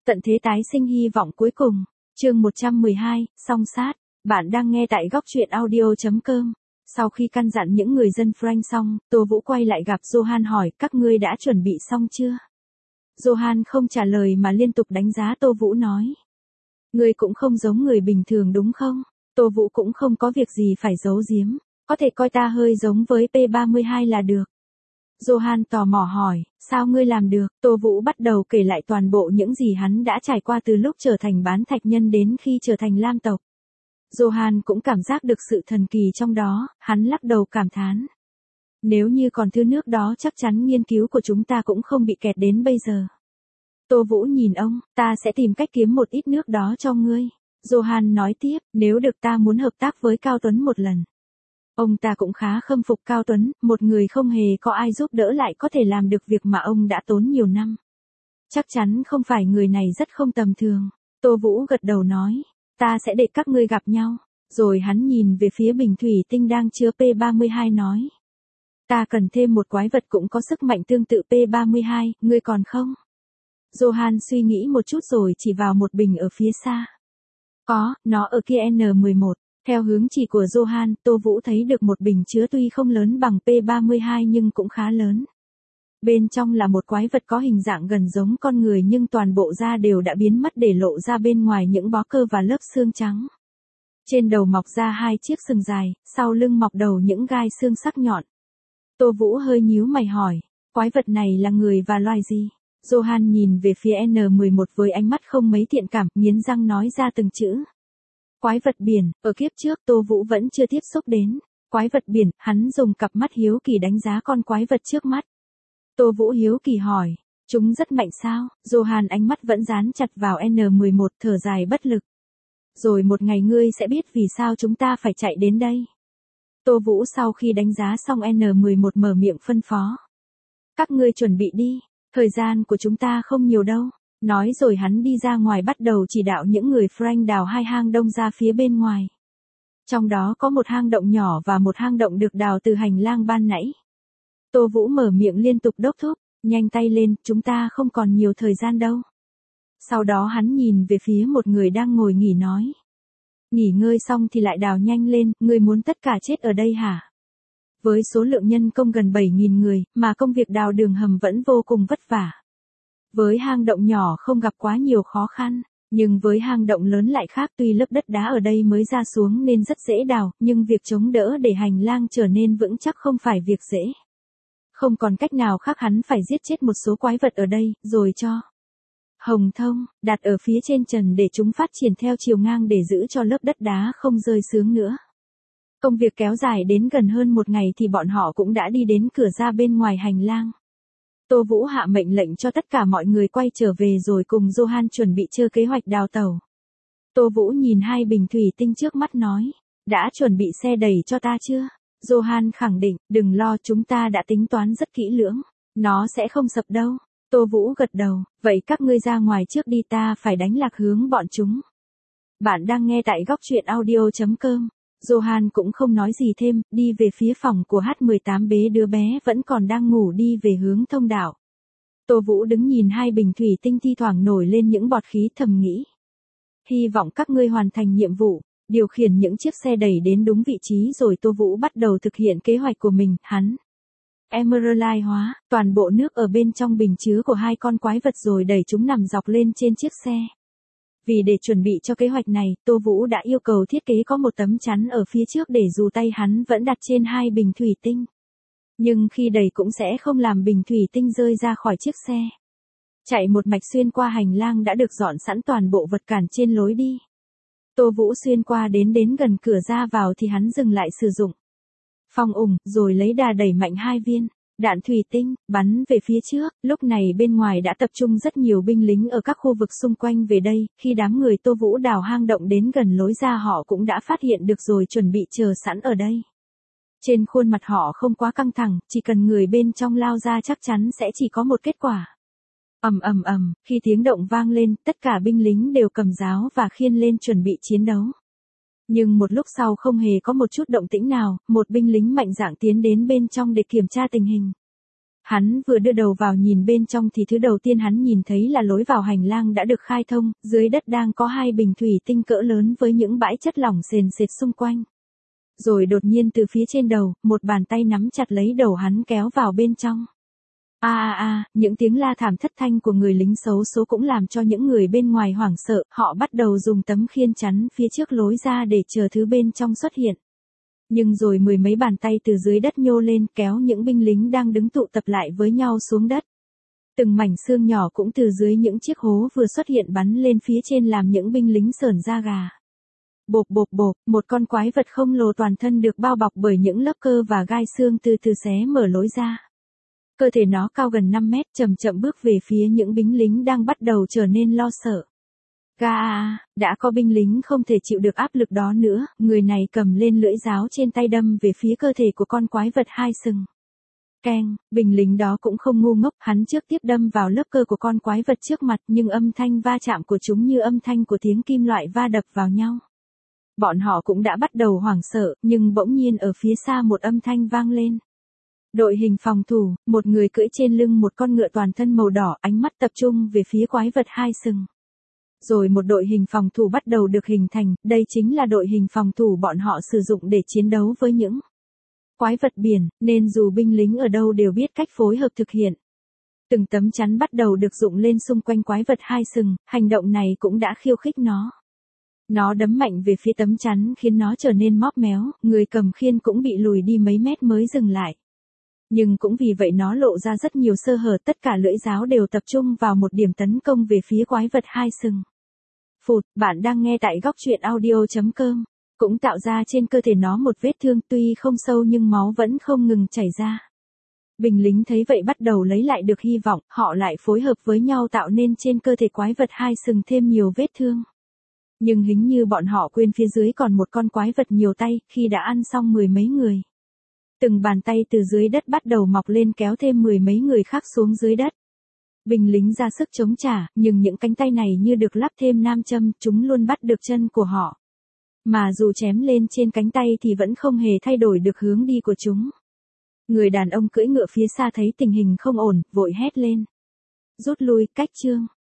Tận thế tái sinh hy vọng cuối cùng. Chương 112, song sát. Bạn đang nghe tại góc truyện audio.com. Sau khi căn dặn những người dân Frank xong, Tô Vũ quay lại gặp Johan hỏi các ngươi đã chuẩn bị xong chưa? Johan không trả lời mà liên tục đánh giá Tô Vũ nói. Ngươi cũng không giống người bình thường đúng không? Tô Vũ cũng không có việc gì phải giấu giếm. Có thể coi ta hơi giống với P32 là được. Johan tò mò hỏi, sao ngươi làm được? Tô Vũ bắt đầu kể lại toàn bộ những gì hắn đã trải qua từ lúc trở thành bán thạch nhân đến khi trở thành lam tộc. Johan cũng cảm giác được sự thần kỳ trong đó, hắn lắc đầu cảm thán. Nếu như còn thứ nước đó chắc chắn nghiên cứu của chúng ta cũng không bị kẹt đến bây giờ. Tô Vũ nhìn ông, ta sẽ tìm cách kiếm một ít nước đó cho ngươi. Johan nói tiếp, nếu được ta muốn hợp tác với Cao Tuấn một lần. Ông ta cũng khá khâm phục Cao Tuấn, một người không hề có ai giúp đỡ lại có thể làm được việc mà ông đã tốn nhiều năm. Chắc chắn không phải người này rất không tầm thường. Tô Vũ gật đầu nói, ta sẽ để các ngươi gặp nhau. Rồi hắn nhìn về phía bình thủy tinh đang chứa P32 nói. Ta cần thêm một quái vật cũng có sức mạnh tương tự P32, ngươi còn không? Johan suy nghĩ một chút rồi chỉ vào một bình ở phía xa. Có, nó ở kia N11. Theo hướng chỉ của Johan, Tô Vũ thấy được một bình chứa tuy không lớn bằng P32 nhưng cũng khá lớn. Bên trong là một quái vật có hình dạng gần giống con người nhưng toàn bộ da đều đã biến mất để lộ ra bên ngoài những bó cơ và lớp xương trắng. Trên đầu mọc ra hai chiếc sừng dài, sau lưng mọc đầu những gai xương sắc nhọn. Tô Vũ hơi nhíu mày hỏi, quái vật này là người và loài gì? Johan nhìn về phía N11 với ánh mắt không mấy thiện cảm, nghiến răng nói ra từng chữ. Quái vật biển, ở kiếp trước Tô Vũ vẫn chưa tiếp xúc đến. Quái vật biển, hắn dùng cặp mắt hiếu kỳ đánh giá con quái vật trước mắt. Tô Vũ hiếu kỳ hỏi, chúng rất mạnh sao? Johan ánh mắt vẫn dán chặt vào N11 thở dài bất lực. Rồi một ngày ngươi sẽ biết vì sao chúng ta phải chạy đến đây. Tô Vũ sau khi đánh giá xong N11 mở miệng phân phó. Các ngươi chuẩn bị đi, thời gian của chúng ta không nhiều đâu. Nói rồi hắn đi ra ngoài bắt đầu chỉ đạo những người Frank đào hai hang đông ra phía bên ngoài. Trong đó có một hang động nhỏ và một hang động được đào từ hành lang ban nãy. Tô Vũ mở miệng liên tục đốc thúc, nhanh tay lên, chúng ta không còn nhiều thời gian đâu. Sau đó hắn nhìn về phía một người đang ngồi nghỉ nói. Nghỉ ngơi xong thì lại đào nhanh lên, ngươi muốn tất cả chết ở đây hả? Với số lượng nhân công gần 7.000 người, mà công việc đào đường hầm vẫn vô cùng vất vả. Với hang động nhỏ không gặp quá nhiều khó khăn, nhưng với hang động lớn lại khác, tuy lớp đất đá ở đây mới ra xuống nên rất dễ đào, nhưng việc chống đỡ để hành lang trở nên vững chắc không phải việc dễ. Không còn cách nào khác, hắn phải giết chết một số quái vật ở đây, rồi cho hồng thông, đặt ở phía trên trần để chúng phát triển theo chiều ngang để giữ cho lớp đất đá không rơi xuống nữa. Công việc kéo dài đến gần hơn một ngày thì bọn họ cũng đã đi đến cửa ra bên ngoài hành lang. Tô Vũ hạ mệnh lệnh cho tất cả mọi người quay trở về rồi cùng Johan chuẩn bị chơi kế hoạch đào tàu. Tô Vũ nhìn hai bình thủy tinh trước mắt nói, đã chuẩn bị xe đẩy cho ta chưa? Johan khẳng định, đừng lo, chúng ta đã tính toán rất kỹ lưỡng, nó sẽ không sập đâu. Tô Vũ gật đầu, vậy các ngươi ra ngoài trước đi, ta phải đánh lạc hướng bọn chúng. Bạn đang nghe tại góc truyện audio.com. Johan cũng không nói gì thêm, đi về phía phòng của H18 bế đứa bé vẫn còn đang ngủ đi về hướng thông đạo. Tô Vũ đứng nhìn hai bình thủy tinh thi thoảng nổi lên những bọt khí thầm nghĩ. Hy vọng các ngươi hoàn thành nhiệm vụ, điều khiển những chiếc xe đẩy đến đúng vị trí rồi Tô Vũ bắt đầu thực hiện kế hoạch của mình, hắn. Emerald hóa, toàn bộ nước ở bên trong bình chứa của hai con quái vật rồi đẩy chúng nằm dọc lên trên chiếc xe. Vì để chuẩn bị cho kế hoạch này, Tô Vũ đã yêu cầu thiết kế có một tấm chắn ở phía trước để dù tay hắn vẫn đặt trên hai bình thủy tinh. Nhưng khi đẩy cũng sẽ không làm bình thủy tinh rơi ra khỏi chiếc xe. Chạy một mạch xuyên qua hành lang đã được dọn sẵn toàn bộ vật cản trên lối đi. Tô Vũ xuyên qua đến gần cửa ra vào thì hắn dừng lại sử dụng phong ủng, rồi lấy đà đẩy mạnh hai viên đạn thủy tinh, bắn về phía trước. Lúc này bên ngoài đã tập trung rất nhiều binh lính ở các khu vực xung quanh về đây, khi đám người Tô Vũ đào hang động đến gần lối ra họ cũng đã phát hiện được rồi chuẩn bị chờ sẵn ở đây. Trên khuôn mặt họ không quá căng thẳng, chỉ cần người bên trong lao ra chắc chắn sẽ chỉ có một kết quả. Khi tiếng động vang lên, tất cả binh lính đều cầm giáo và khiên lên chuẩn bị chiến đấu. Nhưng một lúc sau không hề có một chút động tĩnh nào, một binh lính mạnh dạn tiến đến bên trong để kiểm tra tình hình. Hắn vừa đưa đầu vào nhìn bên trong thì thứ đầu tiên hắn nhìn thấy là lối vào hành lang đã được khai thông, dưới đất đang có 2 bình thủy tinh cỡ lớn với những bãi chất lỏng sền sệt xung quanh. Rồi đột nhiên từ phía trên đầu, một bàn tay nắm chặt lấy đầu hắn kéo vào bên trong. Những tiếng la thảm thất thanh của người lính xấu số cũng làm cho những người bên ngoài hoảng sợ, họ bắt đầu dùng tấm khiên chắn phía trước lối ra để chờ thứ bên trong xuất hiện. Nhưng rồi 10 mấy bàn tay từ dưới đất nhô lên kéo những binh lính đang đứng tụ tập lại với nhau xuống đất. Từng mảnh xương nhỏ cũng từ dưới những chiếc hố vừa xuất hiện bắn lên phía trên làm những binh lính sởn da gà. Bộp bộp bộp, một con quái vật khổng lồ toàn thân được bao bọc bởi những lớp cơ và gai xương từ từ xé mở lối ra. Cơ thể nó cao gần 5 mét, chậm chậm bước về phía những binh lính đang bắt đầu trở nên lo sợ. Đã có binh lính không thể chịu được áp lực đó nữa, người này cầm lên lưỡi giáo trên tay đâm về phía cơ thể của con quái vật 2 sừng. Keng, binh lính đó cũng không ngu ngốc, hắn trước tiếp đâm vào lớp cơ của con quái vật trước mặt nhưng âm thanh va chạm của chúng như âm thanh của tiếng kim loại va đập vào nhau. Bọn họ cũng đã bắt đầu hoảng sợ, nhưng bỗng nhiên ở phía xa một âm thanh vang lên. Đội hình phòng thủ, một người cưỡi trên lưng một con ngựa toàn thân màu đỏ, ánh mắt tập trung về phía quái vật 2 sừng. Rồi một đội hình phòng thủ bắt đầu được hình thành, đây chính là đội hình phòng thủ bọn họ sử dụng để chiến đấu với những quái vật biển, nên dù binh lính ở đâu đều biết cách phối hợp thực hiện. Từng tấm chắn bắt đầu được dựng lên xung quanh quái vật 2 sừng, hành động này cũng đã khiêu khích nó. Nó đấm mạnh về phía tấm chắn khiến nó trở nên móp méo, người cầm khiên cũng bị lùi đi mấy mét mới dừng lại. Nhưng cũng vì vậy nó lộ ra rất nhiều sơ hở, tất cả lưỡi giáo đều tập trung vào một điểm tấn công về phía quái vật 2 sừng. Phụt, bạn đang nghe tại góc truyện audio.com. Cũng tạo ra trên cơ thể nó một vết thương tuy không sâu nhưng máu vẫn không ngừng chảy ra. Binh lính thấy vậy bắt đầu lấy lại được hy vọng, họ lại phối hợp với nhau tạo nên trên cơ thể quái vật 2 sừng thêm nhiều vết thương. Nhưng hình như bọn họ quên phía dưới còn một con quái vật nhiều tay, khi đã ăn xong 10 mấy người. Từng bàn tay từ dưới đất bắt đầu mọc lên kéo thêm 10 mấy người khác xuống dưới đất. Binh lính ra sức chống trả, nhưng những cánh tay này như được lắp thêm nam châm, chúng luôn bắt được chân của họ. Mà dù chém lên trên cánh tay thì vẫn không hề thay đổi được hướng đi của chúng. Người đàn ông cưỡi ngựa phía xa thấy tình hình không ổn, vội hét lên. Rút lui, cách chương.